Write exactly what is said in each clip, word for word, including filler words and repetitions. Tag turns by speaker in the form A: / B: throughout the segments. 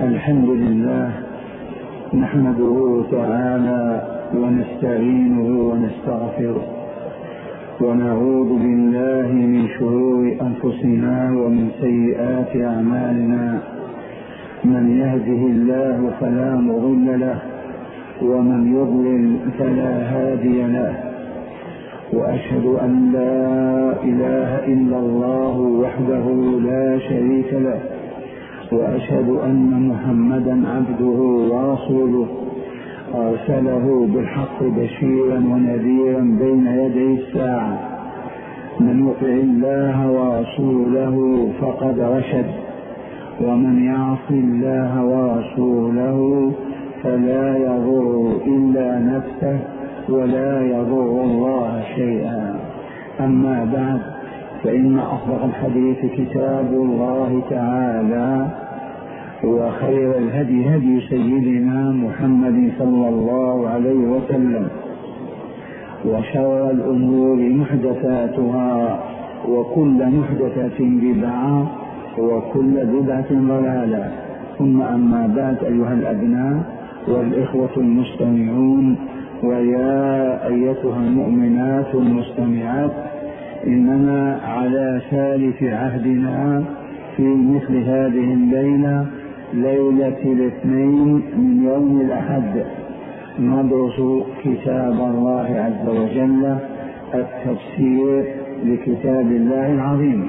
A: الحمد لله نحمده تعالى ونستعينه ونستغفره ونعوذ بالله من شرور أنفسنا ومن سيئات أعمالنا. من يهده الله فلا مضل له ومن يضلل فلا هادي له، وأشهد أن لا إله إلا الله وحده لا شريك له، وأشهد أن محمدا عبده ورسوله أرسله بالحق بشيرا ونذيرا بين يدي الساعة. من يطع الله ورسوله فقد رشد، ومن يعص الله ورسوله فلا يضر إلا نفسه ولا يضر الله شيئا. أما بعد، فإن أصدق الحديث كتاب الله تعالى، وخير الهدي هدي سيدنا محمد صلى الله عليه وسلم، وشر الأمور محدثاتها، وكل محدثة بدعة، وكل بدعة ضلالة. ثم أما بعد، أيها الأبناء والإخوة المستمعون، ويا أيتها المؤمنات المستمعات، إننا على ثالث عهدنا في مثل هذه الليلة، ليلة الاثنين من يوم الأحد، ندرس كتاب الله عز وجل، التفسير لكتاب الله العظيم.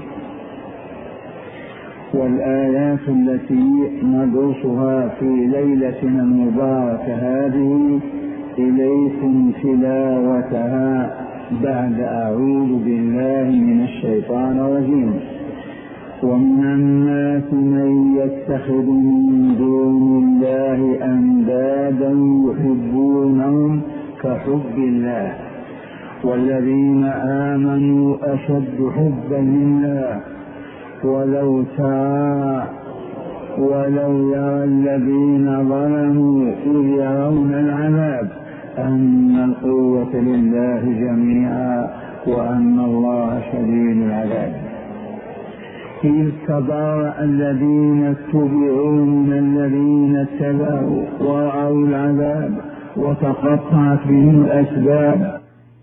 A: والآيات التي ندرسها في ليلتنا المباركة هذه إليكم تلاوتها بعد أعوذ بالله من الشيطان الرجيم. ومن الناس من يتخذ من دون الله أندادا يحبونهم كحب الله، والذين آمنوا أشد حبا لله. ولو ترى ولو يرى الذين ظلموا إذ يرون العذاب أن القوة لله جميعا وأن الله شديد العذاب. إذ تبرأ الذين اتبعوا من الذين اتبعوا ورأوا العذاب وتقطعت بهم الأسباب.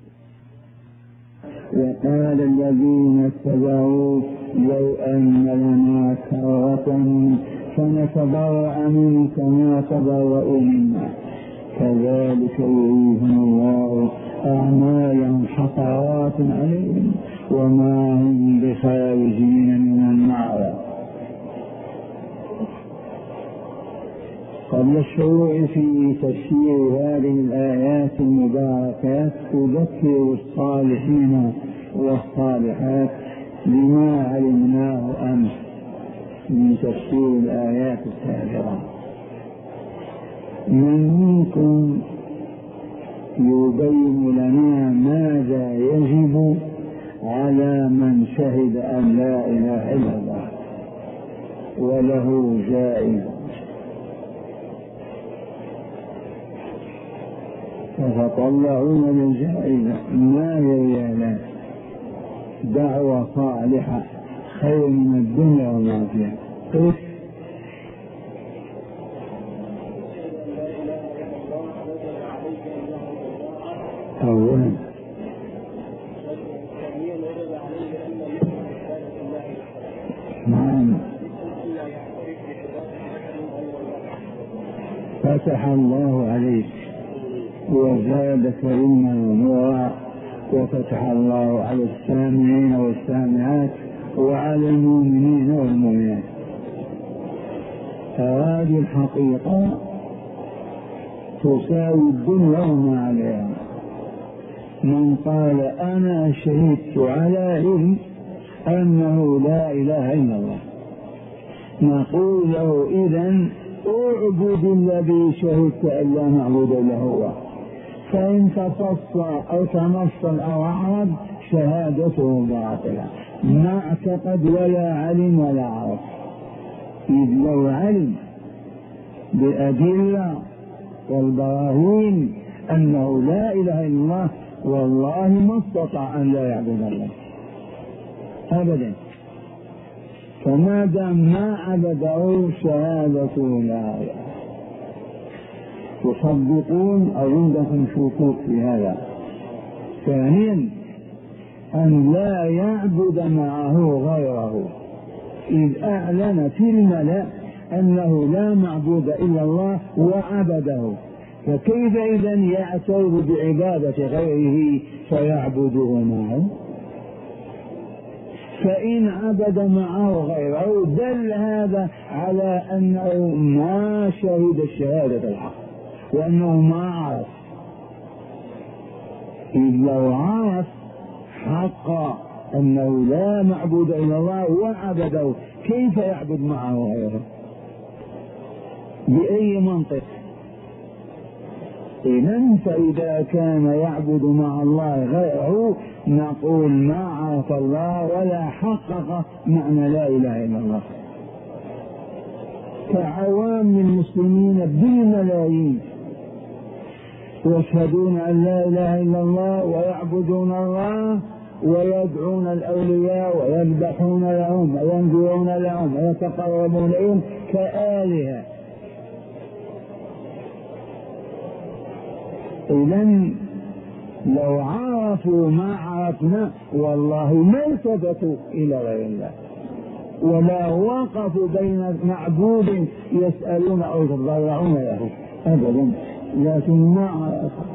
A: وقال الذين اتبعوا لو أن لنا كرة فنتبرأ منهم كما تبرأوا منا كذلك يريهم الله أعمالهم حسرات عليهم وما هم بخارجين من النار. قبل الشروع في تفسير هذه الآيات المباركات، أذكر الصالحين والصالحات لما علمناه أمس من تفسير الآيات السابقة. من منكم يبين لنا ماذا يجب على من شهد أن لا إله إلا الله وله جائزة؟ فتطلعون للجائزة ما هي؟ دعوة صالحة خير من الدنيا وما فيها. أولا نعم، فتح الله عليك وزادك علما ونورا، وفتح الله على السامعين والسامعات وعلى المؤمنين والمؤمنات. هذه الحقيقة تساوي الدنيا وما عليها. من قال أنا شهدت على علم أنه لا إله إلا الله، نقول له إذن اعبد الذي شهدت أن لا معبود إلا هو. فإن تفصل أو تنصل أو أعرض شهادته باطلة، ما اعتقد ولا علم ولا عرف. إذ لو علم بالأدلة والبراهين أنه لا إله إلا الله والله ما استطاع أن لا يعبد الله أبدا. فما دام ما عبده شهادته لا تصدقون أو عندكم شكوك في هذا. ثانيا أن لا يعبد معه غيره، إذ أعلن في الملأ أنه لا معبود إلا الله وعبده، فكيف إذن يعترض بعبادة غيره فيعبده معه؟ فإن عبد معه غيره دل هذا على أنه ما شهد الشهادة الحق وأنه ما عرف. إذ لو عرف حق أنه لا معبود إلا الله وعبده كيف يعبد معه غيره؟ بأي منطق؟ إذن فإذا كان يعبد مع الله غيره نقول ما عرف الله ولا حقق معنى لا إله إلا الله. كعوام المسلمين بالملايين يشهدون أن لا إله إلا الله ويعبدون الله ويدعون الأولياء ويذبحون لهم وينذرون لهم ويتقربون إليهم كآلهة. إذن لو عرفوا ما عرفنا والله ما التفتوا إلى غير الله ولا وقفوا بين معبود يسألون أو يتضرعون له أبدا، لكن ما عرفوا.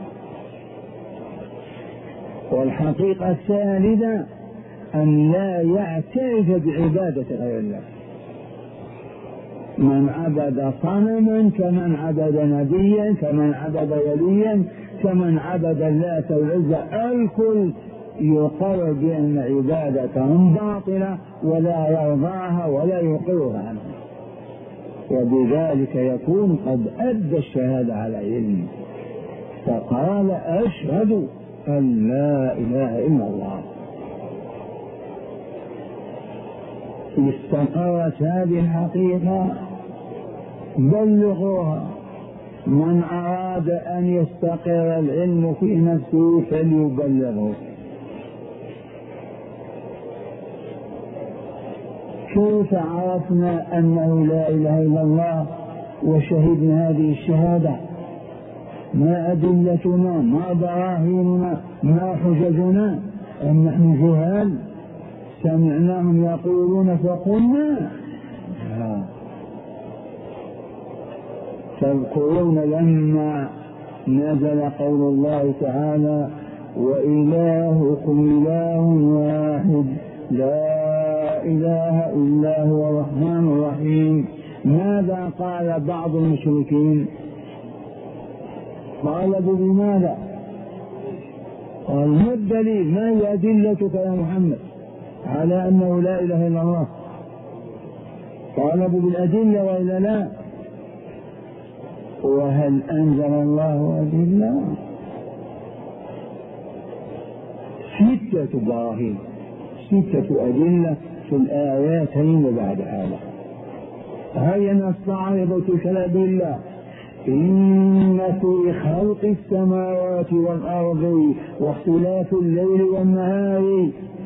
A: والحقيقة الثالثة أن لا يعترف بعبادة غير الله. من عبد صنما كمن عبد نبيا كمن عبد وليا كمن عبد اللات والعزى، الكل يقر بأن عبادتهم باطلة ولا يرضاها ولا يقرها عنه، وبذلك يكون قد أدى الشهادة على علم فقال أشهد أن لا إله إلا الله. استقرت هذه الحقيقة بلغوها. من أراد أن يستقر العلم في نفسه فليبلغه. كيف عرفنا أنه لا إله إلا الله وشهدنا هذه الشهادة؟ ما أدلتنا؟ ما براهيننا؟ ما حججنا؟ أم نحن جهال سمعناهم يقولون فقلنا؟ تذكرون لما نزل قول الله تعالى وإلهكم إله واحد لا إله إلا هو الرحمن الرحيم، ماذا قال بعض المشركين؟ قالوا بماذا؟ قال ما الدليل؟ ما هي أدلتك يا محمد على أنه لا إله إلا الله؟ طالبوا بالأدلة وإلا لا؟ وهل أنزل الله أدلة؟ ستة براهين، ستة أدلة في الآياتين وبعد هذا. هيا نستعرض تلك الأدلة. إن في خلق السماوات والأرض واختلاف الليل والنهار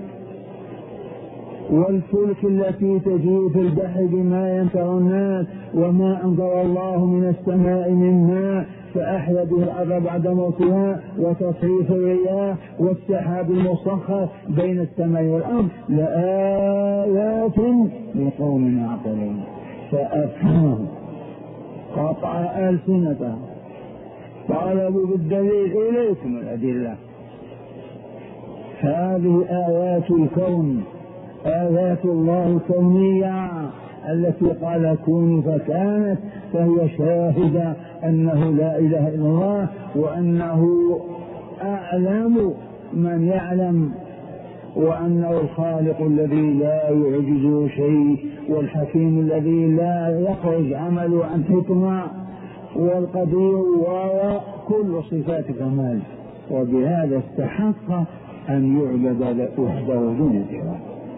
A: والفلك التي تجري في البحر بما ينفع الناس وما أنزل الله من السماء من ماء فأحيا به الأرض بعد موتها وتصريف الرياح والسحاب المسخر بين السماء والأرض لآيات لقوم يعقلون. فأفهمهم قطع ألسنتهم طالبوا بالدليل إليكم الأدلة. هذه آيات الكون، آيات الله الكونية التي قال كونوا فكانت، فهي شاهدة أنه لا إله إلا الله وأنه أعلم من يعلم وأنه الخالق الذي لا يعجزه شيء والحكيم الذي لا يخرج عمله عن حكمة والقدير وكل صفات كمال، وبهذا استحق أن يعبد وحده دون سواه.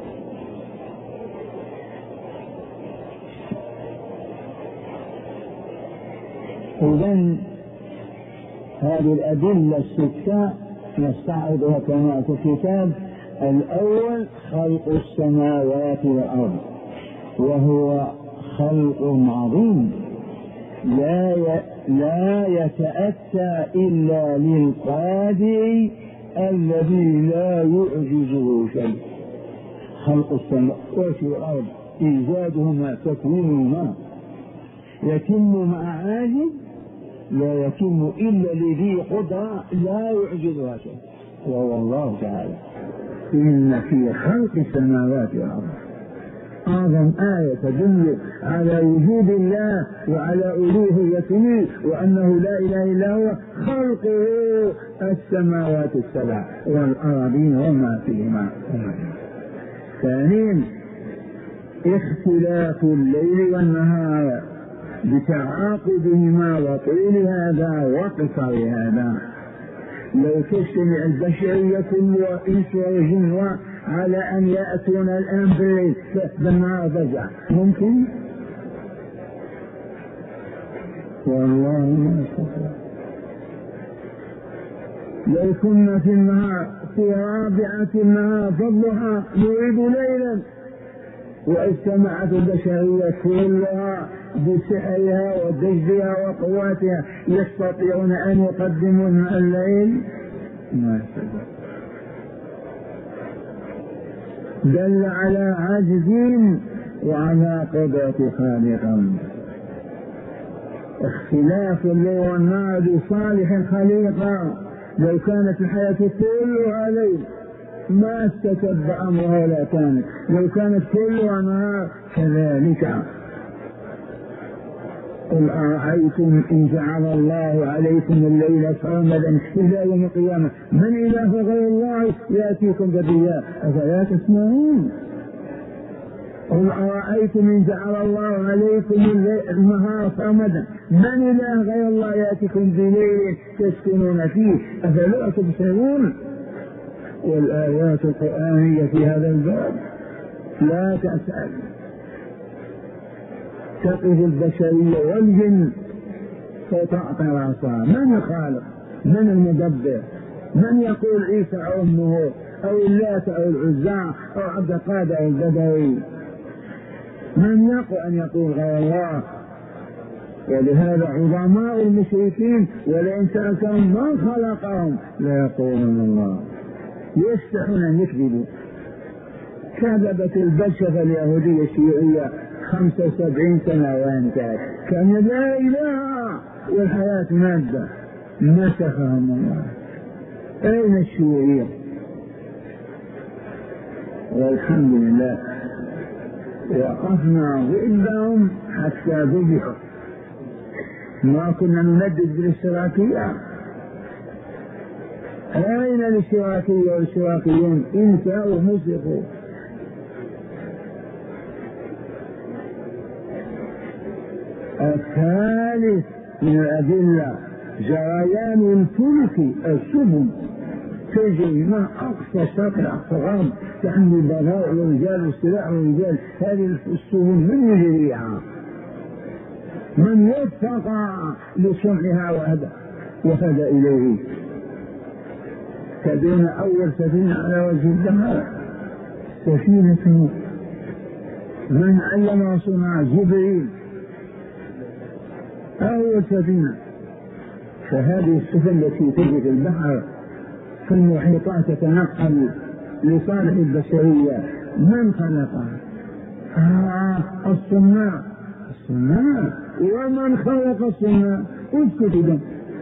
A: إذن هذه الأدلة الستة نستعرضها كما في الكتاب. الأول خلق السماوات والأرض، وهو خلق عظيم لا لا يتأتى إلا للقادر الذي لا يعجزه شيء. خلق السماوات والأرض إيجادهما تكوينهما يتم مع عاجز لا يتم إلا لذي قدرة لا يعجزها شيء وهو الله تعالى.
B: إن في خلق السماوات والأرض أعظم آية تدل على وجود الله وعلى ألوهيته وأنه لا إله إلا هو خلقه السماوات السبع والأراضين وما فيهما. ثانيا اختلاف الليل والنهار بتعاقبهما وطول هذا وقصر هذا. لو تجتمع البشرية كلها إنس وجن على أن يأتون الآن بالليل بالنهار فجأة ممكن؟ والله ما استطيع. لو كنا في النهار في رابعة النهار فضلها نريد ليلا واجتمعت البشرية كلها بسحرها ودجها وقواتها يستطيعون أن يقدموا الليل؟ ما يستطيع. دل على عجز وعلى قدرة خالقهم. اختلاف الليل والنهار بصالح الخليقة. لو كانت الحياة كلها ليل ما استتب أمرها ولا كانت، لو كانت كلها نهار كذلك. قل أرأيتم إن جعل الله عليكم الليل سرمدا إلى يوم القيامة من إله غير الله يأتيكم بضياء أفلا تسمعون؟ قل أرأيتم إن جعل الله عليكم النهار سرمدا من إله غير الله يأتيكم بليل تسكنون فيه أفلا تبصرون؟ والآيات القرآنية في هذا الباب لا تسأل. تقف البشرية والجن فتعطي رأسها. من الخالق؟ من المدبر؟ من يقول عيسى أو أمه أو اللات أو العزى أو عبد القادر البدوي؟ من يقول أن يقول غير الله؟ ولهذا عظماء المشركين ولئن سألتهم من خلقهم ليقولون الله. يستحون أن يكذبوا. كذبت البشرة اليهودية الشيوعية خمسة وسبعين سنة وانتهت كان لا إله والحياة مادة مسخهم الله. أين الشيوعية؟ والحمد لله وقفنا ضدهم حتى ذبحوا. ما كنا نندد بالاشتراكية. أين الاشتراكية والاشتراكيون؟ انتهوا ومسخوا. الثالث من الأدلة جريان الفلك السفن تجري مع أقصى شاطئ أقصى غرب تحمل البضائع والرجال والسلاح والرجال. هذه السفن من يجريها؟ من وفق لصنعها وهدى وهدى إليه؟ تبين أول سفينة على وجه البحر سفينة من علم صنع جبريل أول سفينة. فهذه السفن التي تجري في البحر في المحيطات تتنقل لصالح البشرية من خلقها؟ آه الصناع. الصناع. ومن خلق الصناع؟ اسكتوا.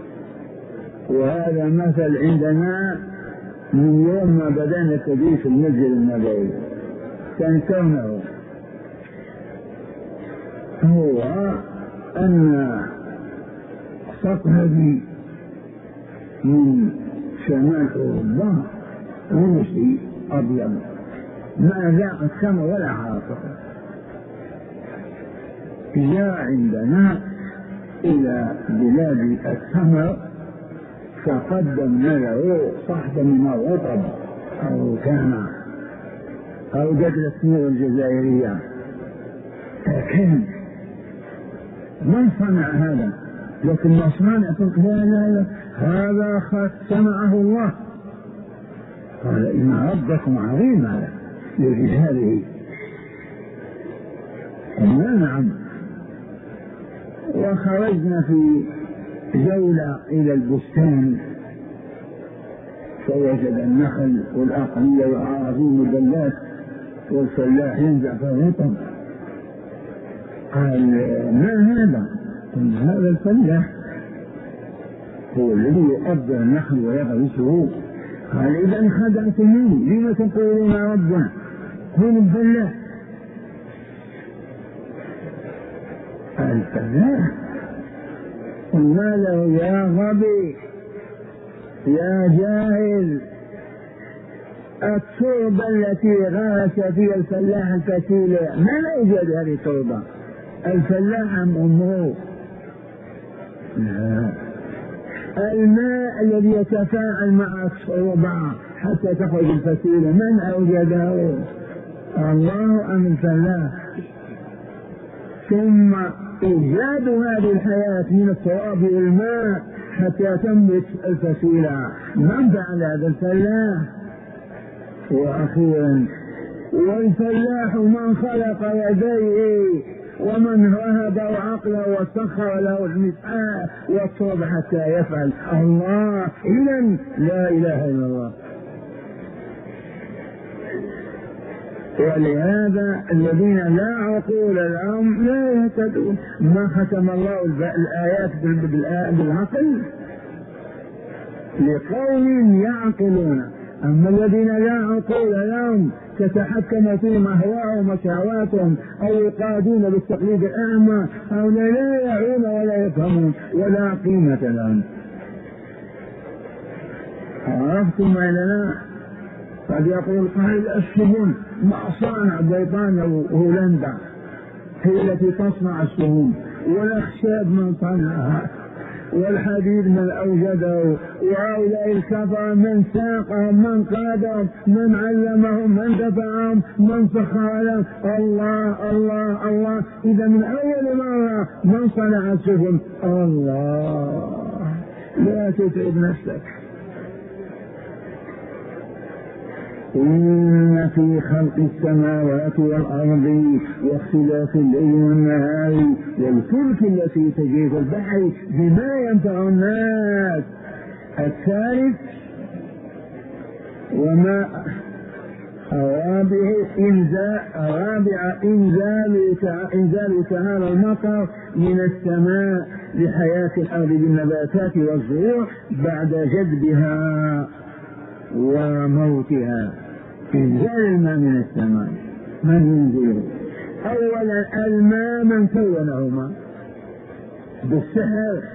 B: وهذا مثل عندنا من يوم ما بدأنا التدريس المسجد النبوي تنسونه. هو أن صفحة من شمال أوروبا روسي أبيض ما ذاق السماء ولا عاصفة جاء عندنا إلى بلاد السمر فقدمنا له صحبة من الرطب أو كان أو جدل السمور الجزائرية. لكن من صنع هذا؟ لكن ما صنع لا لا لا هذا خط صنعه الله. قال إن ربكم عظيم على هذه. قلنا نعم. وخرجنا في جولة إلى البستان فوجد النخل والأقلية والأراضين مدلات والفلاح ينزع في الرطب. قال ما هذا؟ قلنا هذا الفلاح هو الذي يقدر النخل ويغرسه. قال إذا خدعتموني، لم تقولون ربنا هو الفلاح؟ الفلاح قلنا له يا غبي يا جاهل، التربة التي غرس فيها الفلاح الفسيلة ما لا يوجد هذه التربة، الفلاح أمه. لا، الماء الذي يتفاعل مع التربة حتى تخرج الفسيلة من أوجده؟ الله أم الفلاح؟ ثم إيجاد هذه الحياة من التراب والماء حتى تنبت الفسيلة من فعل هذا؟ الفلاح. وأخيرا والفلاح من خلق يديه ومن وهب عقله وسخر له المسعى والتراب حتى يفعل الله. إذن لا إله إلا الله. ولهذا الذين لا عقول لهم لا يهتدون. ما ختم الله الآيات بالعقل لقوم يعقلون، أما الذين لا عقول لهم تتحكم فيهم أهواءهم وشهواتهم أو يقادون بالتقليد الأعمى أو لا يعون ولا يفهمون ولا قيمة لهم. عرفتم أننا قد يقول قائل السهم مصانع بريطانيا وهولندا هي التي تصنع السهم، والأخشاب من صنعها، والحديد من أوجده، وهؤلاء الكفر من ساقهم من قادهم من علمهم من دفعهم من سخر لهم. الله الله الله. إذا من أول مرة من صنع السفن الله. لا تتعب نفسك. إن في خلق السماوات والأرض واختلاف الليل والنهار والفلك التي تجري في البحر بما ينفع الناس. الثالث وما رابع إنزال رابع إنزال إنزال تعالى المطر من السماء لحياة الأرض بالنباتات والزروع بعد جذبها وموتها. إنزال الماء من السماء من ينزله؟ أولا الماء من كونهما بالسحر،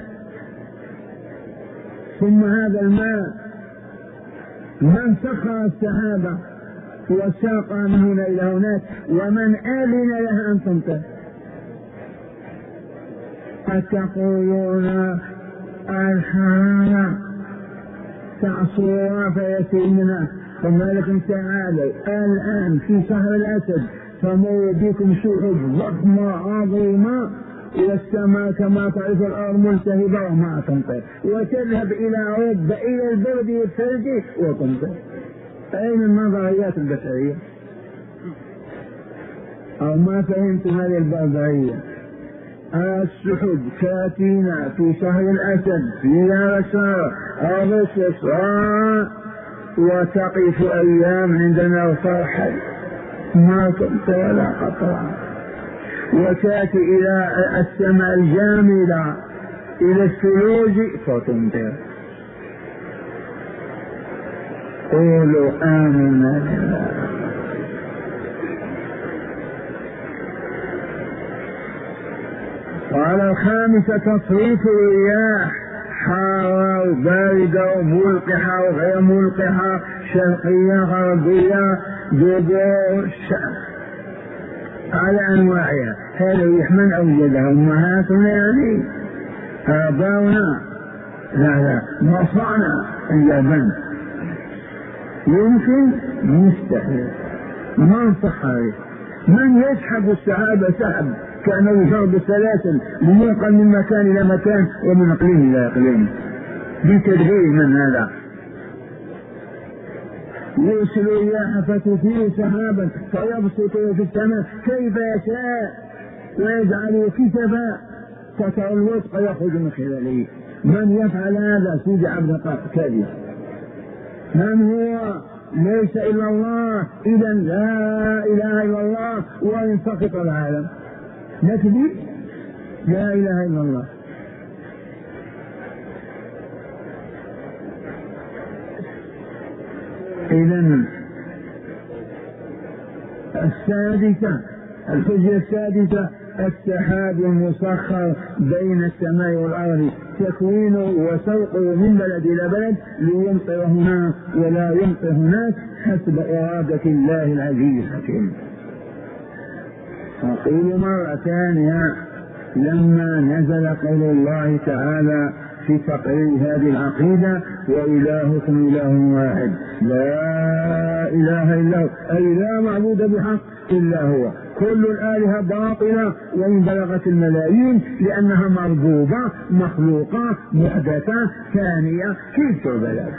B: ثم هذا الماء من سخر السحابة وساق من هنا إلى هناك ومن آذن لها أن تمطر. أتقولون الحرارة تعصرها فيسلمنا، فما لكم تعالوا الآن في شهر الأسد تمر بكم سحب ضخمة عظيمة والسماء كما تعرف الأرض ملتهبة وما تمطر، وتذهب إلى أوروبا إلى البرد والثلج وتمطر. أين النظريات البشرية؟ أو ما فهمتم هذه البربرية؟ السحب تأتينا في شهر الأسد في يناير أغسطس وتقف أيام عندنا وترحل ما تمطر ولا قطرة، وتأتي إلى السماء الجامدة إلى الثلوج فتمطر. قولوا آمنا بالله. قال الخامسة تصريف الرياح حارة وباردة وملقحة وغير ملقحة، شرقية غربية جذور على أنواعها. هذا الريح من أوجدها؟ أمهاتنا يعني آباؤنا؟ لا لا مصانع اليابان. يمكن مستحيل. من صحاري من يسحب السحابة سحب كأنه يشرب السلاسل لينقل من مكان إلى مكان ومن إقليم إلى إقليم بتدبير من هذا. يرسل الرياح فتثير سحابا فيبسطه في السماء كيف يشاء ويجعل كتبا كتر الوثق يخرج من خلاله. من يفعل هذا سيدي عبد القادر كاذب. من هو؟ ليس إلا الله. إذا لا إله إلا الله وإن سقط العالم نكذب. لا إله إلا الله. إذا السادسة الحجة السادسة السحاب المسخر بين السماء والأرض تكوينه وسوقه من بلد إلى بلد ليمطر هنا ولا يمطر هناك حسب إرادة الله العزيز الحكيم. أقول مرة ثانية لما نزل قول الله تعالى في تقرير هذه العقيدة وإلهكم إله واحد لا إله إلا هو أي لا معبود بحق إلا هو. كل الآلهة باطلة وإن بلغت الملايين لأنها مربوبة مخلوقة محدثة ثانية كيف تبلغ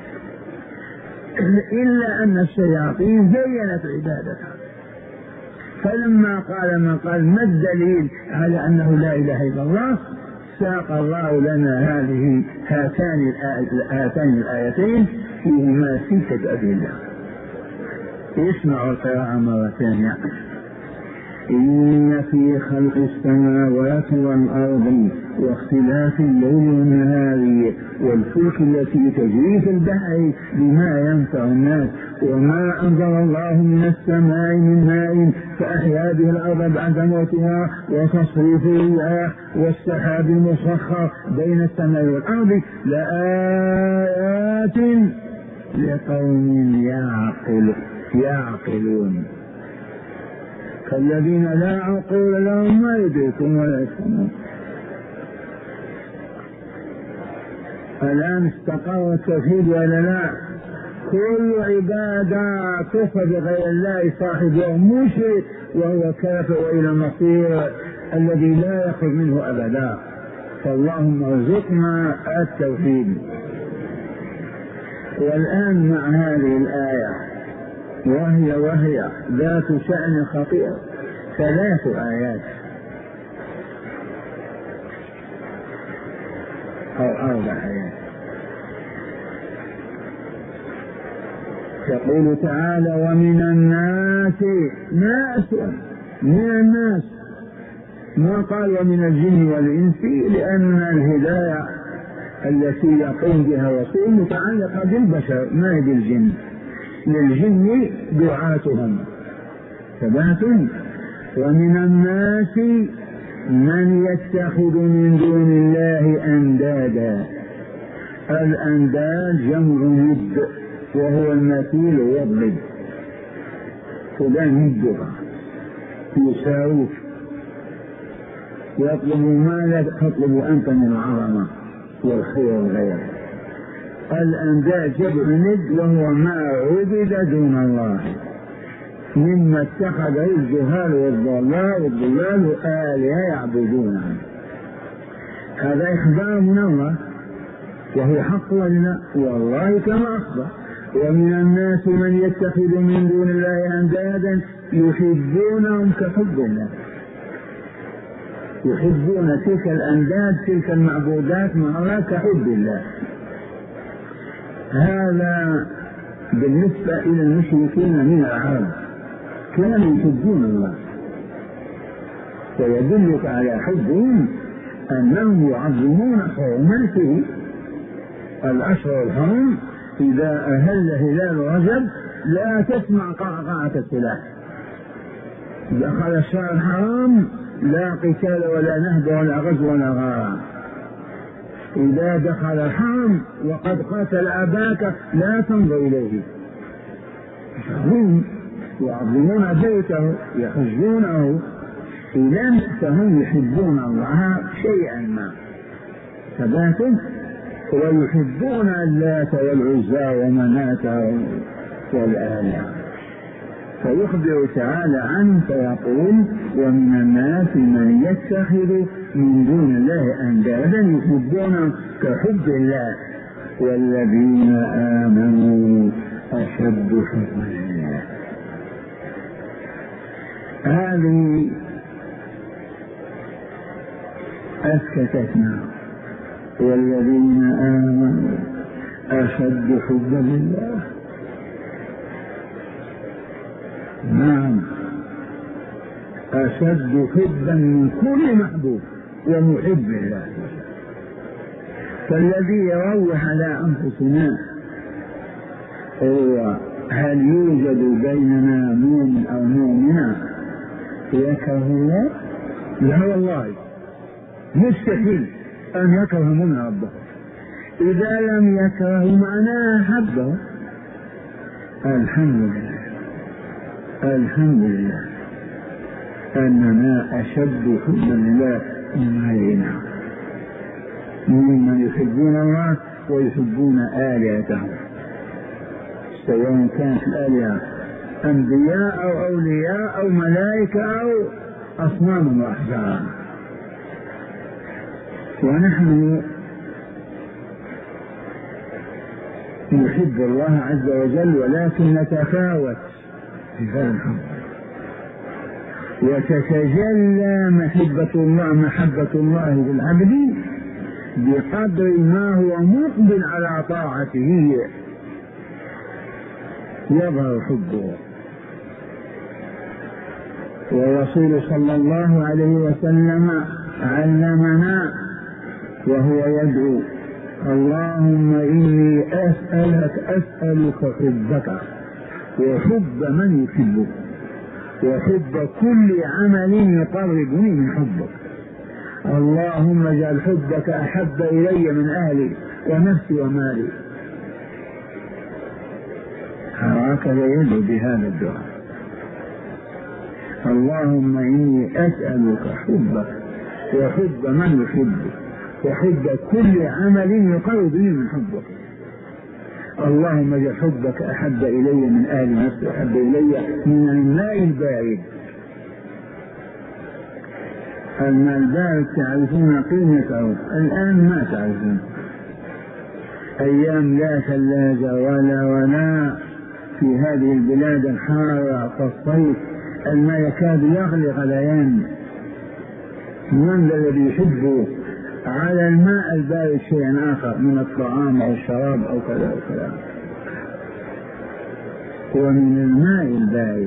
B: إلا أن الشياطين زينت عبادتها. فلما قال من قال ما الدليل على أنه لا إله إلا الله ساق الله لنا هذه هاتان هاتان الآيتين فيهما ستة أدلة. اسمعوا القراءة مرة ثانية. إن في خلق السماوات والأرض واختلاف الليل والنهار والفلك التي تجري في البحر بما ينفع الناس وما أنزل الله من السماء من ماء فأحيا به الأرض بعد موتها وتصريف الرياح والسحاب المسخر بين السماء والأرض لآيات لقوم يعقل يعقلون. فالذين لا عقول لهم ما يدركون ولا يفهمون. الآن استقر التوحيد ولا لا؟ كل عبادة تخفى بغير الله صاحبه مشرك وهو كافر وإلى المصير الذي لا يخرج منه أبدا. فاللهم ارزقنا التوحيد. والآن مع هذه الآية وهي وهي ذات شأن خطير ثلاث آيات أو أربع آيات يقول تعالى ومن الناس ناس من الناس ما قال ومن الجن والإنس لأن الهداية التي يقوم بها الرسول متعلقة بالبشر ما بالجن. للجن دعاتهم ثبات. ومن الناس من يتخذ من دون الله أندادا. الأنداد جمع ند وهو المثيل والضد. فلان ندها يساويك يطلب ماذا تطلب أنت من العظمة والخير والغير. الأنداد جمع ند وهو ما عبد دون الله مما اتخذه الجهال والضلال والضلال آلهة يعبدونها. هذا إخبار من الله وهو حق ولا والله كما أخبر. ومن الناس من يتخذ من دون الله أندادا يحبونهم كحب الله. يحبون تلك الأنداد تلك المعبودات مع الله كحب الله. هذا بالنسبة إلى المشركين من العرب كانوا يحبون الله. ويدلك على حبهم أنهم يعظمون حرمته. الأشهر الحرم إذا أهل هلال رجب لا تسمع قعقعة السلاح. دخل الشهر الحرام لا قتال ولا نهب ولا غزو ولا غارة. إذا دخل الحرم وقد قاتل أباك لا تنظر إليه. هم يعظمون بيته يحجونه. إذن فهم يحبون الله شيئا ما ثبات. ويحبون اللات والعزى ومناة والآلهة. فيخبر تعالى عنه فيقول ومن الناس من يتخذ من دون الله أندادا يحبون كحب الله والذين آمنوا أشد حبا لله. هذه أسكتتنا. والذين آمنوا أشد حبا لله. نعم، أشد حبا من كل محبوب ومحب لله. فالذي يروح على أنفسنا هو هل يوجد بيننا مؤمن أو مؤمنة يكره الله؟ لا والله، مستحيل أن يكره من ربه. إذا لم يكره معناه حبه. الحمد لله الحمد لله أننا أشد حبا لله من غيرنا، ممن يحبون الله ويحبون آلهتهم، سواء كانت الآلهة أنبياء أو أولياء أو ملائكة أو أصنام وأحجار. ونحن نحب الله عز وجل، ولكن نتفاوت في هذا الحب، وتتجلى محبة الله محبة الله بالعبد بقدر ما هو مقبل على طاعته يظهر حبه. والرسول صلى الله عليه وسلم علمنا وهو يدعو: اللهم إني أسألك أسألك حبك وحب من يحبك وحب كل عمل يقربني من حبك. اللهم اجعل حبك أحب إلي من أهلي ونفسي ومالي. هكذا يدعو بهذا الدعاء: اللهم إني أسألك حبك وحب من يحبك وحب كل عمل يقربني من حبك. اللهم اجعل حبك أحب إلي من أهل نفسي وأحب إلي من الماء البارد. الماء البارد تعرفون قيمته، الآن ما تعرفون. أيام لا ثلاجة ولا ولا في هذه البلاد الحارة كالصيف الماء يكاد يغلي غليان. من الذي يحب على الماء البارد شيئا آخر من الطعام أو الشراب أو كذا وكذا؟ ومن الماء البارد.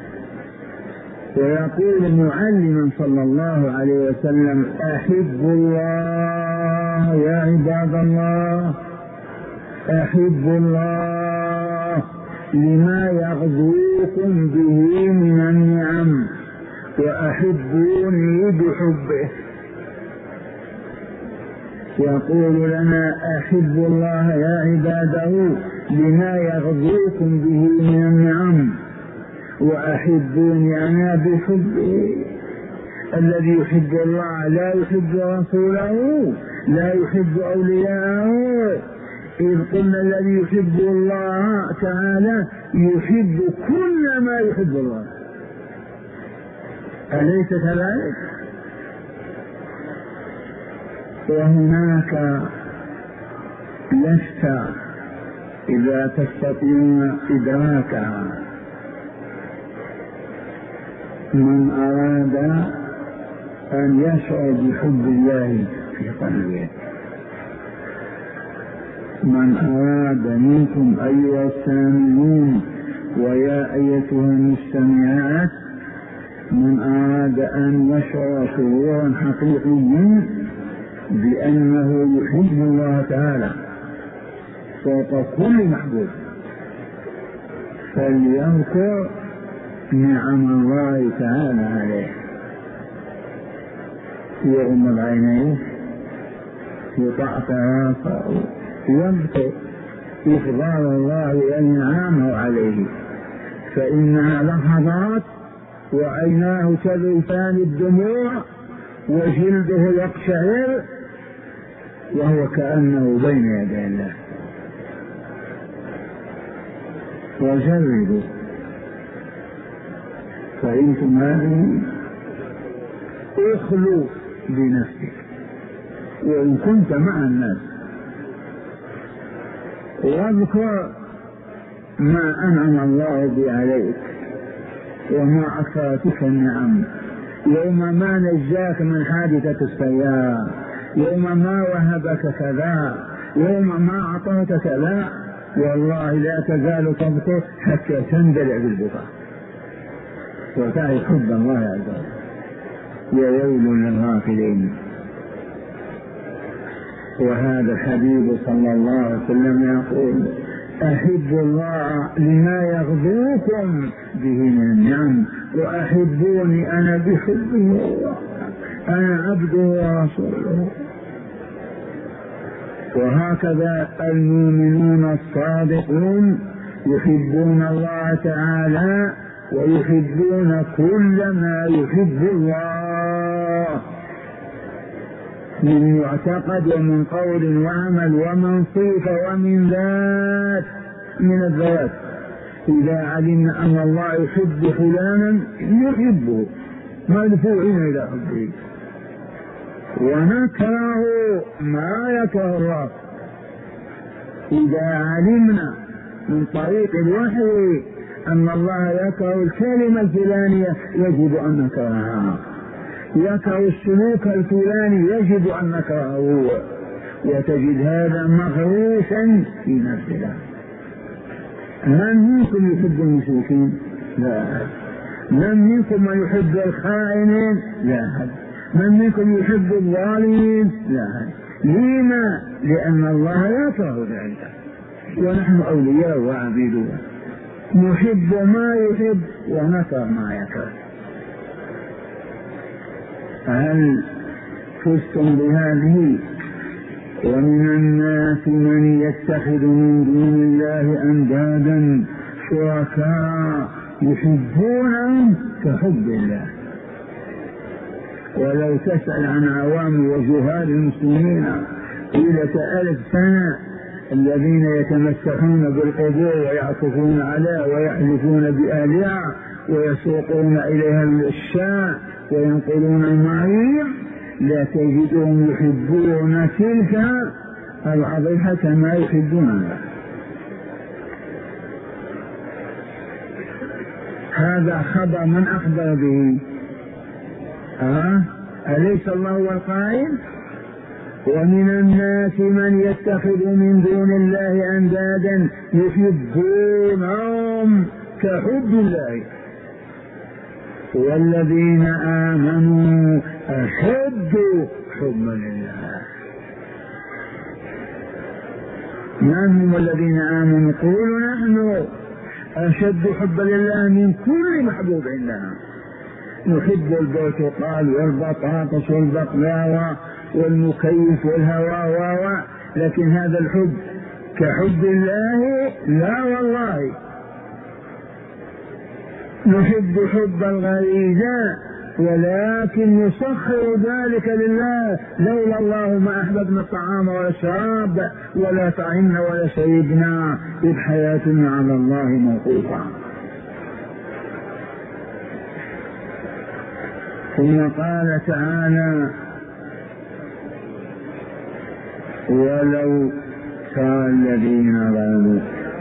B: ويقول معلما صلى الله عليه وسلم: أحب الله يا عباد الله، أحب الله لما يغزوكم به من النعم وأحبوني بحبه. يقول لنا: أحب الله يا عباده لما يغزوكم به من النعم وأحبوني أنا بحبه. الذي يحب الله لا يحب رسوله، لا يحب أولياءه. إذ قلنا الذي يحب الله تعالى يحب كل ما يحب الله، أليس كذلك؟ وهناك لست إذا تستطيعون إدراكها من أراد أن يشعر بحب الله في قلبه، من أراد منكم أيها السامعون ويا أيتها المستمعات، من أراد أن يشعر شعورا حقيقيا بأنه يحب الله تعالى فوق كل محبوب، فليذكر نعم الله تعالى عليه، يغمض العينين، يطأطئ راسه، يذكر إفضال الله أنعامه عليه، فإنها لحظات وعيناه تذرفان الدموع وجلده يقشعر وهو كأنه بين يدي الله. وجربوا فإنتم هذه اخلوا بنفسك وإن كنت مع الناس، واذكر ما أنعم الله به عليك وما أكثرتك النعم يوم ما نجاك من حادثة السيارة، يوم ما وهبك كذا، يوم ما أعطاك كذا، والله لا تزال تبكي حتى تندلع بالبكاء وتعرف حب الله عز وجل. يا ويل للغافلين. وهذا الحبيب صلى الله عليه وسلم يقول: أحب الله لما يغذوكم به من النعم، وأحبوني أنا بحبه، أنا عبده ورسوله. وهكذا المؤمنون الصادقون يحبون الله تعالى ويحبون كل ما يحب الله من معتقد ومن قول وعمل ومن صفة ومن ذات من الذوات. إذا علمنا أن الله يحب فلانا يحبه مدفوعين إلى حبه، ونكره ما يكره الله. إذا علمنا من طريق الوحي أن الله يكره الكلمة الفلانية يجب أن نكرهها، يكره السلوك الفلاني يجب أن نكرهه، وتجد هذا مغروسا في نفسنا. من منكم يحب المشركين؟ لا أحد. من منكم من يحب الخائنين؟ لا أحد. من منكم يحب الظالمين؟ لا أحد. لما؟ لأن الله يكره ذلك، ونحن أولياء وعبيدون، نحب ما يحب ونكره ما يكره. هل فزتم بهذه؟ ومن الناس من يتخذ من دون الله أندادا شركاء يحبونهم كحب الله. ولو تسأل عن عوام وجهال المسلمين طيلة ألف سنة الذين يتمسحون بالقبور ويعكفون عليها ويحلفون بآلهة ويسوقون إليها الشاء وينقلون المعير، لا تجدهم يحبون تلك الأضرحة كما يحبون الله. هذا خبر من أخبر به؟ أه؟ أليس الله هو القائل؟ ومن الناس من يتخذ من دون الله أندادا يحبونهم كحب الله، والذين آمنوا أشد حبا لله. من هم الذين آمنوا؟ قولوا نحن أشد حبا لله من كل محبوب عندنا. نحب البرتقال والبطاطس والبقلاوة والمكيف والهواء، لكن هذا الحب كحب الله؟ لا والله. نحب حب الغريزة، ولكن نسخر ذلك لله. لولا الله ما أحببنا الطعام ولا الشراب ولا طعمنا ولا شربنا، إذ حياتنا على الله موقوفة. ثم قال تعالى: ولو ترى الذين ظلموا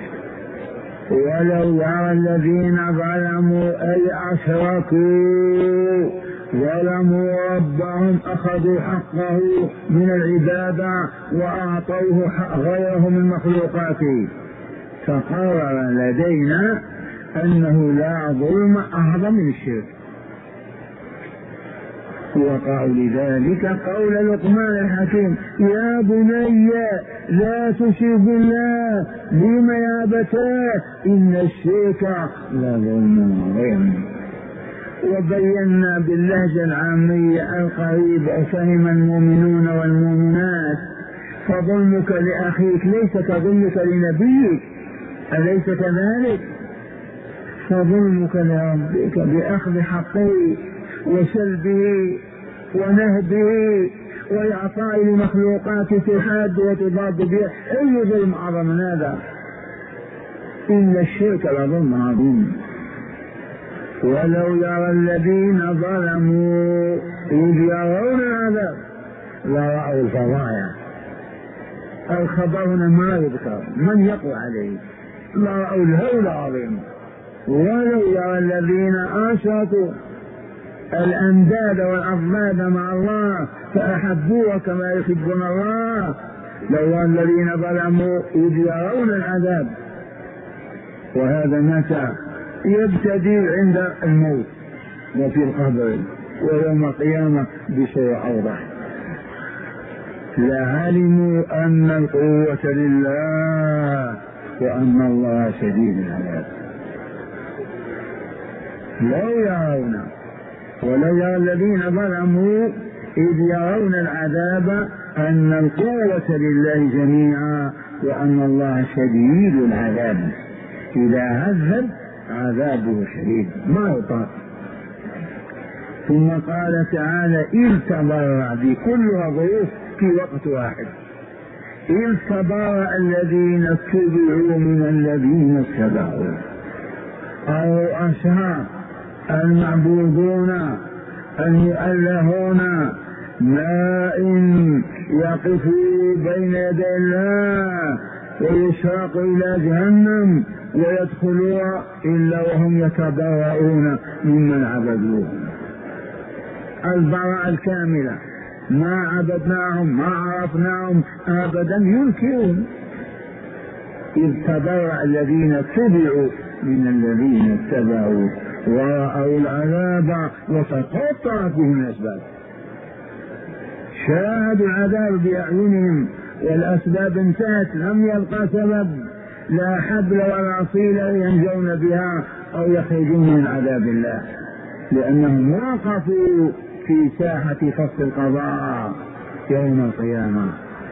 B: ولو يرى الذين ظلموا أي أشركوا ظلموا ربهم أخذوا حقه من العبادة وأعطوه حق غيره من مخلوقاته، فقرر لدينا أنه لا ظلم أعظم من الشرك. وقع لذلك قول لقمان الحكيم: يا بني لا تشرك بالله، لم يا بتاه إن الشرك لظلم عظيم. وبينا باللهجة العامية القريبة فهم المؤمنون والمؤمنات: فظلمك لأخيك ليس كظلمك لنبيك، أليس كذلك؟ فظلمك لربك بأخذ حقه وسلبه ونهبه وإعطاء لمخلوقات تحاد وتضاد به، أي ظلم أعظم من هذا؟ إن الشرك لظلم عظيم. ولو يرى الذين ظلموا إذ يرون العذاب لرأوا الفضايا. الخبر ما يذكر، من يقوى عليه؟ لرأوا الهول العظيم. ولو يرى الذين أشركوا الأنداد والأضداد مع الله فأحبوه كما يحبون الله. لو الذين ظلموا إذ يرون العذاب، وهذا متى يبتدي عند الموت وفي القبر ويوم القيامة بشيء أوضح. لعلموا أن القوة لله وأن الله شديد العذاب. لو يرون ولو يرى الذين ظلموا إذ يرون العذاب أن القوة لله جميعا وأن الله شديد العذاب. إذا عذب عذابه شديد ما يطاق. ثم قال تعالى إذ تبرأ، بكلها ظروف في وقت واحد. إذ تبرأ الذين اتبعوا من الذين اتبعوا، أو أشهر المعبودون المؤلهون لا إن يقفوا بين يدي الله ويشاقوا إلى جهنم ويدخلوا إلا وهم يتبرؤون ممن عبدوه. البراءة الكاملة، ما عبدناهم ما عرفناهم أبدا، ينكرون. إذ تبرأ الذين اتبعوا من الذين اتبعوا ورأوا العذاب وتقطعت بهم الأسباب. شاهدوا العذاب بأعينهم والأسباب انتهت، لم يبقى سبب، لا حبل ولا صيلة ينجون بها أو يخرجون من عذاب الله، لأنهم وقفوا في ساحة فصل القضاء يوم القيامة.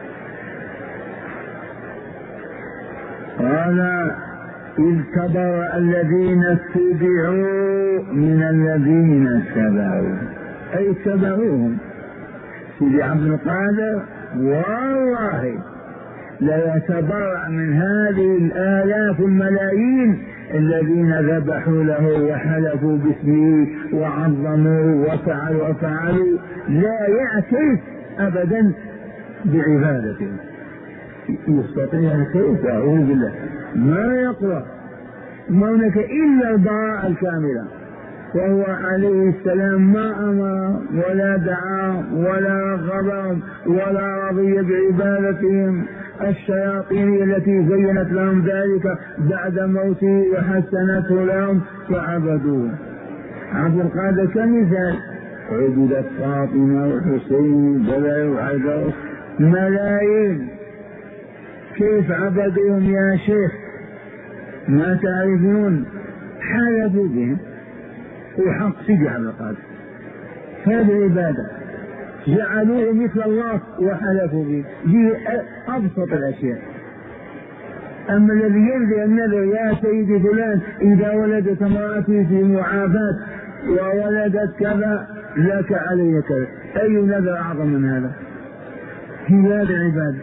B: قال إذ تبرأ الذين اتبعوا من الذين اتبعوا، أي اتبعوهم. سيدي عبد القادر والله لا يتبرأ من هذه الآلاف الملايين الذين ذبحوا له وحلفوا باسمه وعظموه وفعلوا وفعلوا، لا يعترف أبدا بعبادته. يستطيع كيف؟ أعوذ بالله، ما يقوى. ما هناك إلا البراءة الكاملة، وهو عليه السلام ما أمر ولا دعا ولا رغبهم ولا رضي بعبادتهم. الشياطين التي زينت لهم ذلك بعد موته وحسنته لهم فعبدوه. عبد القادر كمثال عبدت فاطمة والحسين بلى وعجر ملايين، كيف عبدوهم يا شيخ؟ ما تعرفون؟ حلفوا بهم وحق سيدي عبد القادر، هذه عبادة، جعلوه مثل الله وحلفوا به. دي أبسط الأشياء. أما الذي ينذر النذر يا سيدي فلان إذا ولدت امرأتي في معافاة وولدت كذا لك علي كذا، أي نذر أعظم من هذا؟ هي هذه العبادة.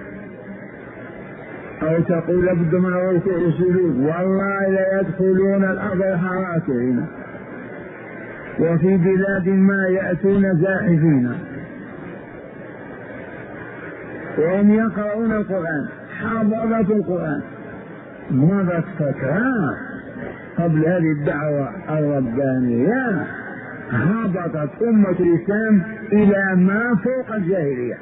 B: أو تقول لابد من الركوع والسجود، والله لا يدخلون الأرض حراكين، وفي بلاد ما يأتون زاحفين وهم يقرؤون القرآن، حافظة القرآن. ماذا تفكرون؟ قبل هذه الدعوة الربانية هبطت أمة الإسلام إلى ما فوق الجاهلية.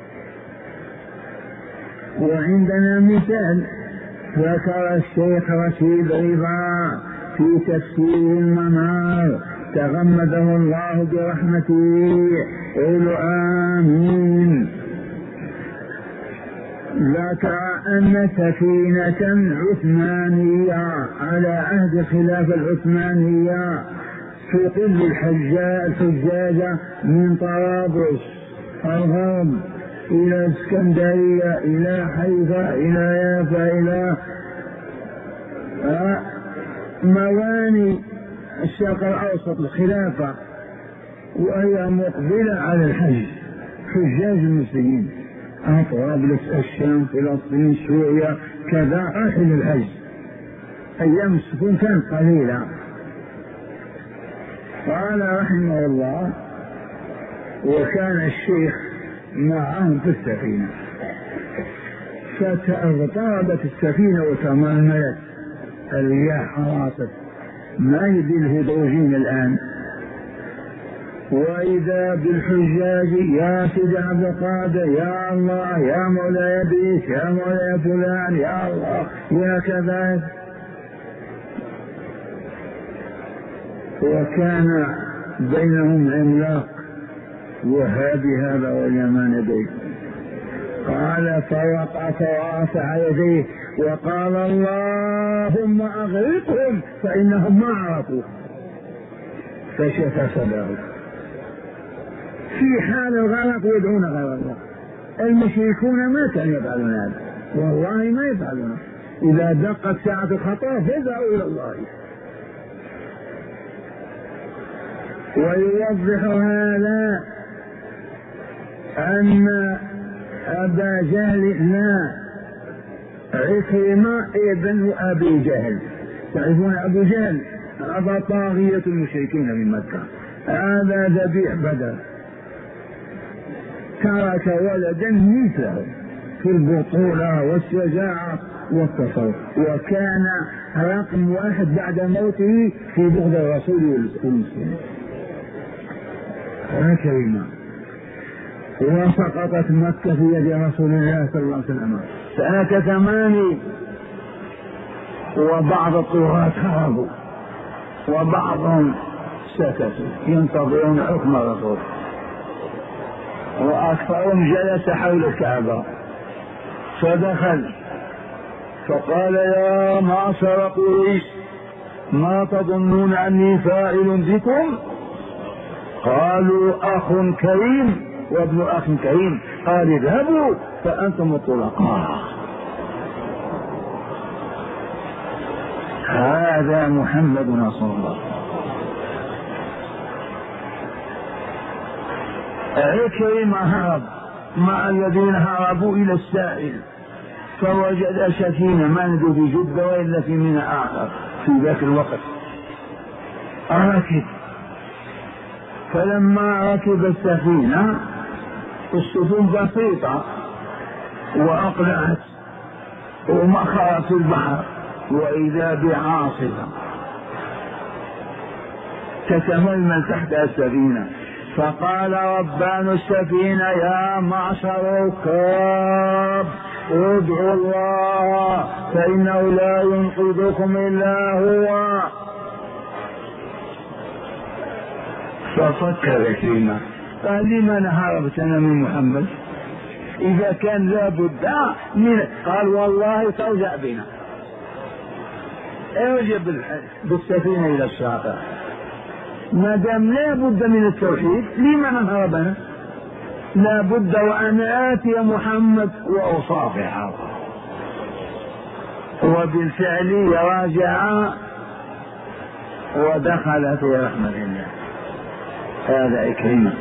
B: وعندنا مثال ذكر الشيخ رشيد رضا في تفسير المنار تغمده الله برحمته، قولوا آمين. ذكر أن سفينة عثمانية على عهد الخلافة العثمانية تقل الحجاج من طرابلس الغرب إلى اسكندرية إلى حيفا إلى يافا إلى مواني الشرق الأوسط الخلافة، وهي مقبلة على الحج، حجاج المسلمين، طرابلس الشام فلسطين سوريا كذا رايحين الحج. أيام السكون كانت قليلة. قال رحمه الله وكان الشيخ معهم في السفينة، فاضطربت السفينة وتماملت، الرياح حراست، ما يدي الهيدروجين الآن، وإذا بالحجاج يا سيدي عبد القادر يا الله يا مولاي بيك يا مولاي فلان يا الله يا كذا. وكان بينهم عملاق وهابي هذا واليمان بيت. قال فوقع فرافع يديه وقال اللهم أغرقهم فإنهم ما عرفوا، فشفى صدره. في حال الغرق يدعون غير الله. المشركون ما كانوا يفعلون هذا، والله ما يفعلون. إذا دقت ساعة الخطر فزعوا إلى الله. ويوضح هذا أن أبا جهل لا عكرمة ابن أبي جهل. تعرفون أبو جهل هذا طاغية المشركين من مكة، هذا ذبيح بدر، ترك ولدا مثله في البطولة والشجاعة والتصوف، وكان رقم واحد بعد موته في بغض الرسول والمسلمين. عكرمة وسقطت مكة في يد رسول الله صلى الله عليه وسلم سنة ثماني، وبعض الطغاة هربوا وبعضهم سكتوا ينتظرون حكم الرسول، وأكثرهم جلس حول الكعبة. فدخل فقال يا معشر قريش ما تظنون أني فاعل بكم؟ قالوا أخ كريم وابن أخ كريم. قال اذهبوا فأنتم الطلقاء. هذا محمد رسول الله. عكرمة هرب مع الذين هربوا إلى السائل، فوجد سفينة ما ندري في جدة وإلا في منى آخر في ذاك الوقت. ركب، فلما ركب السفينة السفن بسيطة وأقلعت ومخرت في البحر، وإذا بعاصفة تتململ تحت السفينة. فقال ربان السفينة يا معشر الكرام ادعوا الله فإنه لا ينقذكم إلا هو. ففكر عكرمة قال لمن هربت أنا من محمد إذا كان لابد من؟ قال والله ترجع بنا، ارجع بالسفينة إلى الشاطئ، ما دام لا بد من التوحيد لمن هربنا؟ لا بد وأن آتي محمد وأصافحه. وبالفعل راجع ودخل في رحمة الله. هذا عكرمة.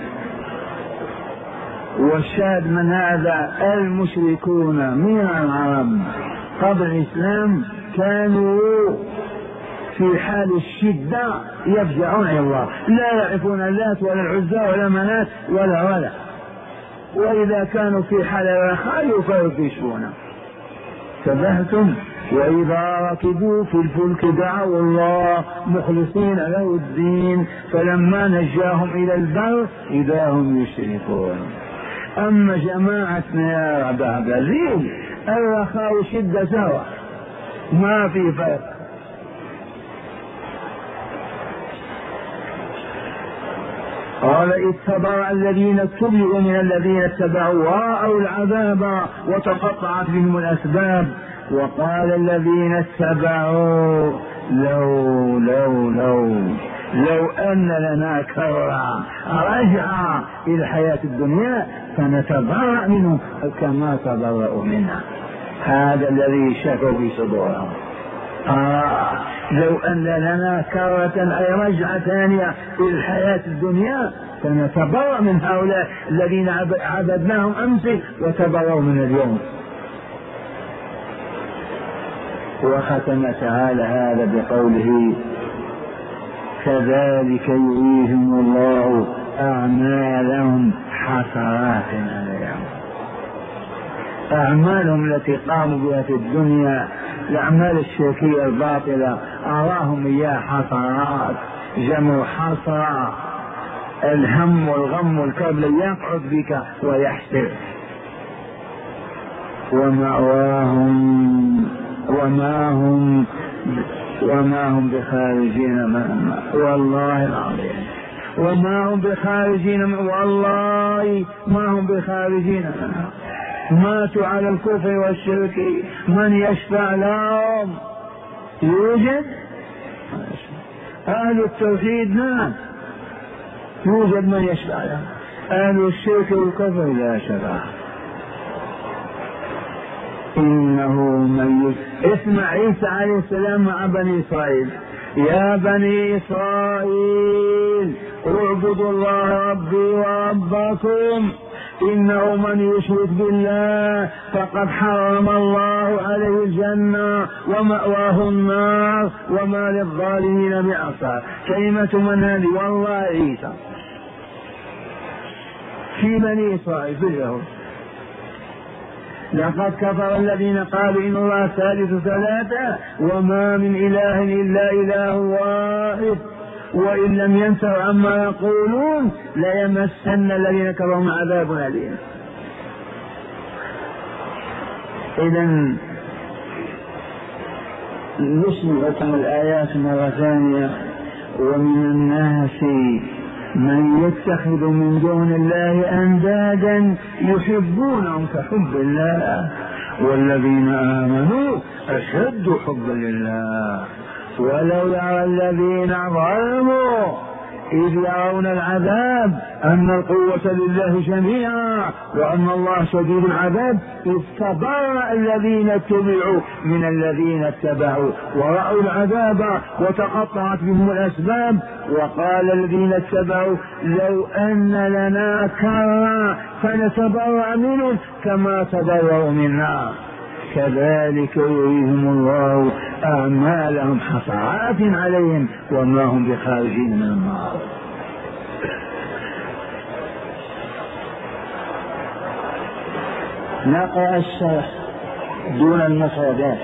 B: والشاهد من هذا المشركون من العرب قبل الإسلام كانوا في حال الشدة يفزعون إلى الله، لا يعرفون اللات ولا العزى ولا منات ولا ولا، وإذا كانوا في حال الرخاء يفرقشون. تبهتم وإذا ركبوا في الفلك دعوا الله مخلصين له الدين فلما نجاهم إلى البر إذا هم يشركون. أما جماعتنا يا عباد الريم الرخاء والشدة سوا، ما في فرق. قال اتبع الذين اتبعوا من الذين اتبعوا ورأوا العذاب وتقطعت بهم الأسباب. وقال الذين اتبعوا لو لو لو لو أن لنا كرة رجع إلى الحياة الدنيا فنتبرأ منه كما تبرأوا منا. هذا الذي شكوا في صدورهم. آه لو أن لنا كرة أي رجعة ثانية إلى الحياة الدنيا فنتبرأ من هؤلاء الذين عبدناهم أمس وتبرأوا من اليوم. وختم تعالى هذا بقوله كذلك يريهم الله أعمالهم حسرات عليهم. أعمالهم التي قاموا بها في الدنيا الأعمال الشركية الباطلة أراهم إياه حسرات، جمع حسرة
A: الهم والغم والكرب يقعد بك ويحسر. ومأواهم وما هم وما هم بخارجين من النار، والله العظيم وما هم بخارجين من، والله ما هم بخارجين من النار. ماتوا على الكفر والشرك، من يشفع لهم؟ يوجد أهل التوحيد؟ نعم يوجد من يشفع لهم. أهل الشرك والكفر لا شفاعة. إنه من اسمع عيسى عليه السلام مع بني إسرائيل: يا بني إسرائيل اعبدوا الله ربي وربكم، إنه من يشرك بالله فقد حرم الله عليه الجنة ومأواه النار وما للظالمين من أنصار. كلمة من هذه؟ والله عيسى في بني إسرائيل في اليهود: لقد كفر الذين قالوا إن الله ثالث ثلاثة وما من إله إلا إله واحد وإن لم ينتهوا عما يقولون ليمسن الذين كفروا عذاب أليم. إذن نسمع الآيات مرة ثانية: ومن الناس من يتخذ من دون الله أندادا يحبونهم كحب الله والذين آمنوا أشد حبا لله ولو يرى الذين ظلموا إذ يرون العذاب أن القوة لله جميعا وأن الله شديد العذاب إذ تبرأ الذين اتبعوا من الذين اتبعوا ورأوا العذاب وتقطعت بهم الأسباب. وقال الذين اتبعوا لو أن لنا كرة فنتبرأ منهم كما تبرأوا منا كذلك يريهم الله أعمالهم حسرات عليهم وما هم بخارجين من النار. نقرأ الشرح دون المفردات.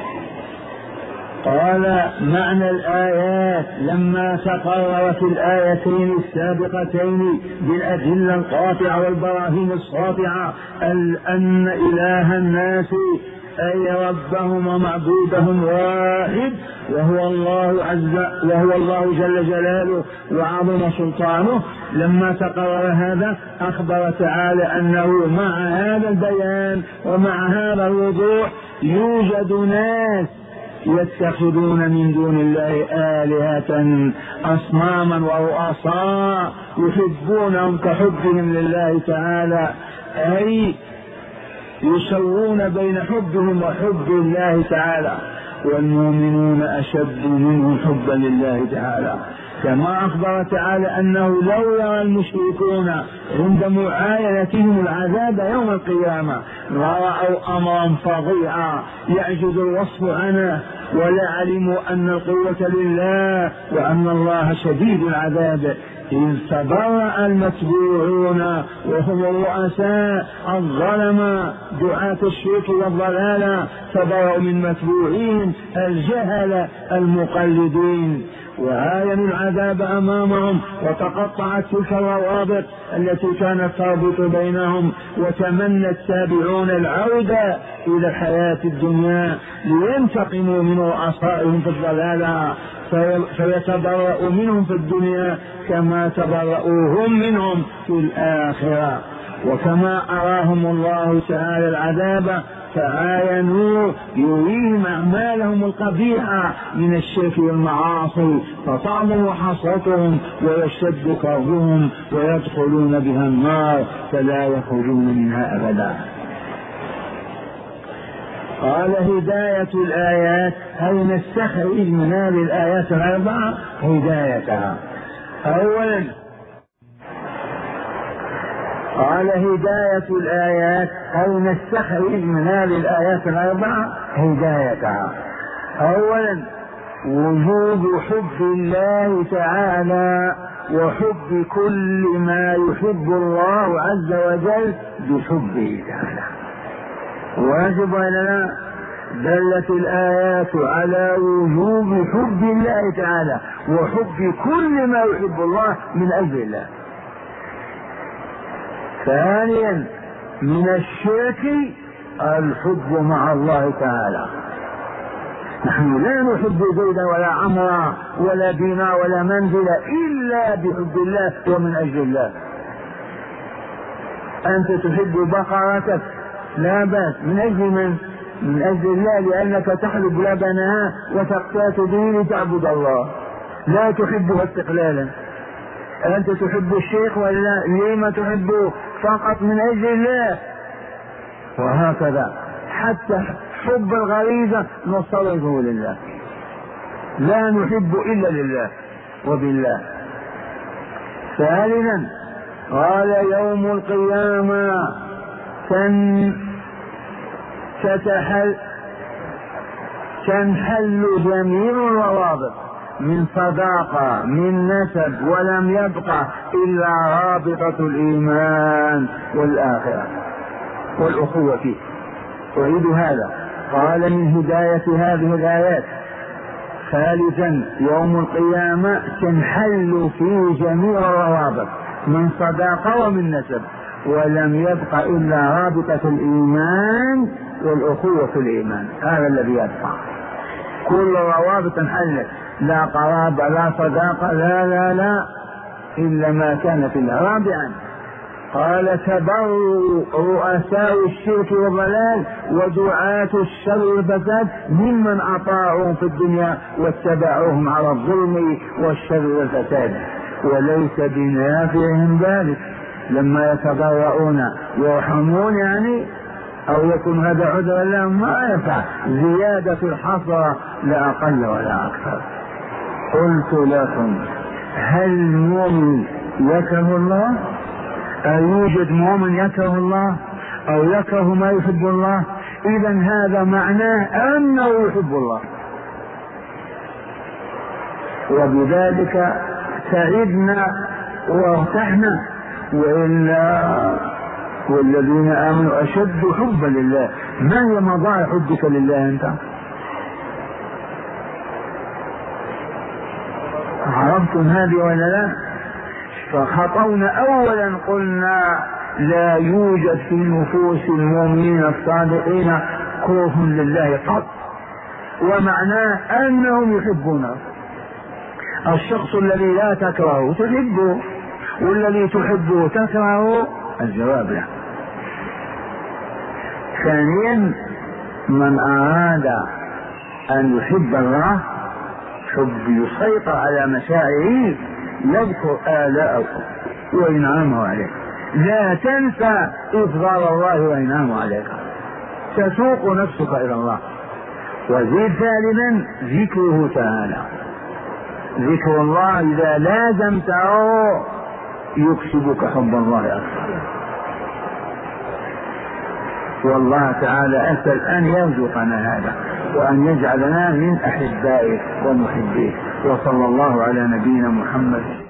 A: قال: معنى الآيات لما تقررت الآيتين السابقتين بالأدلة القاطعة والبراهين الساطعة أن إله الناس أي ربهم ومعبودهم واحد وهو الله عز وهو الله جل جلاله وعظم سلطانه، لما تقرر هذا أخبر تعالى أنه مع هذا البيان ومع هذا الوضوح يوجد ناس يتخذون من دون الله آلهة أصناما ورؤساء يحبونهم كحبهم لله تعالى، أي يسوون بين حبهم وحب الله تعالى، والمؤمنون أشد منهم حبا لله تعالى. كما أخبر تعالى أنه لو يرى المشركون عند معاينتهم العذاب يوم القيامة رأوا أمرا فظيعا يعجز الوصف عنه ولا علموا أن القوة لله وأن الله شديد العذاب. إذ تبرأ المتبوعون وهم الرؤساء الظلمة دعاة الشرك والضلال تبرأوا من متبوعين الجهل المقلدين وعاينوا العذاب أمامهم وتقطعت تلك الروابط التي كانت تربط بينهم، وتمنى التابعون العودة إلى الحياة الدنيا لينتقموا من رؤسائهم في الضلال فيتبرأوا منهم في الدنيا كما تبرؤوا هم منهم في الآخرة. وكما أراهم الله تعالى العذاب فعاينوا يريهم أعمالهم القبيحة من الشرك والمعاصي فتعظم حسرتهم ويشتد كربهم ويدخلون بها النار فلا يخرجون منها أبدا. قال: هداية الآيات هل نستخرج من هذه الآيات الأربعة هدايتها. أولا قال: هداية الآيات هل نستخرج من هذه الآيات الأربعة هدايتها. أولا وجوب حب الله تعالى وحب كل ما يحب الله عز وجل بحبه تعالى واجب لنا. دلت الآيات على وجوب حب الله تعالى وحب كل ما يحب الله من أجل الله. ثانيا من الشرك الحب مع الله تعالى. نحن لا نحب زيدا ولا عمرا ولا دينا ولا منزلا إلا بحب الله ومن أجل الله. أنت تحب بقرتك لا بأس، من أجل من؟ من أجل الله، لأنك تحلب لبنها وتقتات به لتعبد الله، لا تحبها استقلالا. أنت تحب الشيخ ولا لما تحبه؟ فقط من أجل الله. وهكذا حتى حب الغريزة نصرفه لله، لا نحب إلا لله وبالله. ثالثا قال يوم القيامة تن تتحل تنحل جميع الروابط من صداقة من نسب، ولم يبقى إلا رابطة الإيمان والآخرة والأخوة فيه. أعيد هذا، قال من هداية هذه الآيات ثالثا يوم القيامة تنحل فيه جميع الروابط من صداقة ومن نسب، ولم يبق إلا رابطة الإيمان والأخوة في الإيمان. هذا الذي يبقى، كل الروابط انحلت، لا قرابة لا صداقة لا لا لا إلا ما كان في الله. رابعا قال تبروا رؤساء الشرك والضلال ودعاة الشر والفساد ممن أطاعوهم في الدنيا واتبعوهم على الظلم والشر والفساد، وليس بنافعهم ذلك. لما يتضرعون يرحمون يعني أو يكون هذا عذرا لهم ما ينفع، زيادة الحصر لا أقل ولا أكثر. قلت لكم هل المؤمن يكره الله؟ أيوجد مؤمن يكره الله أو يكره ما يحب الله؟ إذا هذا معناه أنه يحب الله، وبذلك سعدنا وارتحنا. وإلا والذين آمنوا أشد حبا لله. ما هي مضاعف حبك لله أنت؟ عرفتم هذه ولا لا؟ فخطونا أولا قلنا لا يوجد في نفوس المؤمنين الصادقين كره لله قط، ومعناه أنهم يحبونه. الشخص الذي لا تكرهه تحبه، والذي تحبه تكرهه، الجواب لا. ثانيا من أراد أن يحب الله حب يسيطر على مشاعره يذكر آلاءه وإنعامه عليك، لا تنسى إفضال الله وإنعامه عليك، تسوق نفسك إلى الله. وزيد ثالثا ذكره تعالى، ذكر الله إذا لازمته يكسبك حب الله أكثر. والله تعالى أسأل أن يرزقنا هذا وأن يجعلنا من أحبائه ومحبيه. وصلى الله على نبينا محمد.